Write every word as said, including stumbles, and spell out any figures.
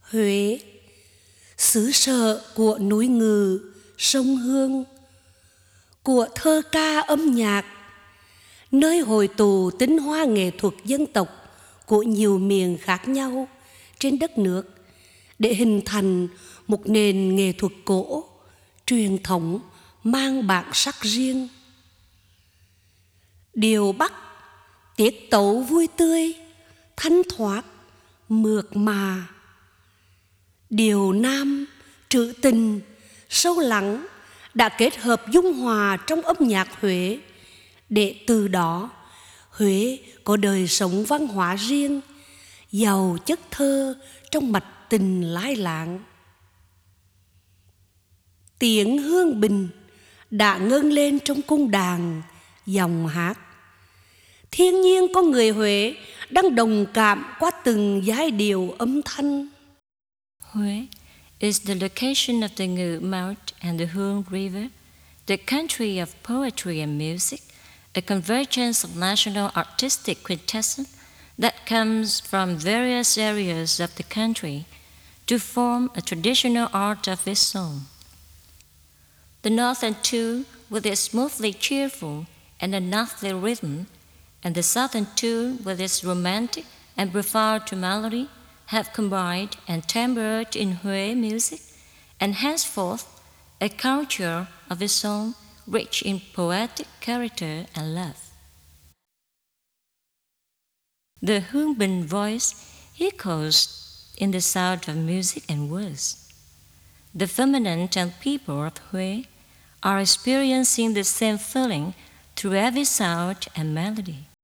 Huế, xứ sở của núi Ngự, sông Hương, của thơ ca âm nhạc, nơi hội tụ tinh hoa nghệ thuật dân tộc của nhiều miền khác nhau trên đất nước để hình thành một nền nghệ thuật cổ, truyền thống mang bản sắc riêng. Điều Bắc, tiết tấu vui tươi, thanh thoát, mượt mà. Điều Nam, trữ tình, sâu lắng đã kết hợp dung hòa trong âm nhạc Huế, để từ đó Huế có đời sống văn hóa riêng, giàu chất thơ trong mạch tình lai láng. Tiếng hương bình đã ngân lên trong cung đàn, dòng hát. Thiên nhiên con người Huế đang đồng cảm qua từng giai điệu âm thanh. Huế is the location of the Ngự Mount and the Hương River, the country of poetry and music, a convergence of national artistic quintessence that comes from various areas of the country to form a traditional art of its own. The northern tune, with its smoothly cheerful and unearthly rhythm, and the southern tune, with its romantic and profound melody, have combined and timbered in Huế music, and henceforth a culture of its own, rich in poetic character and love. The Hương Bình voice echoes in the sound of music and words. The feminine and people of Huế are experiencing the same feeling through every sound and melody.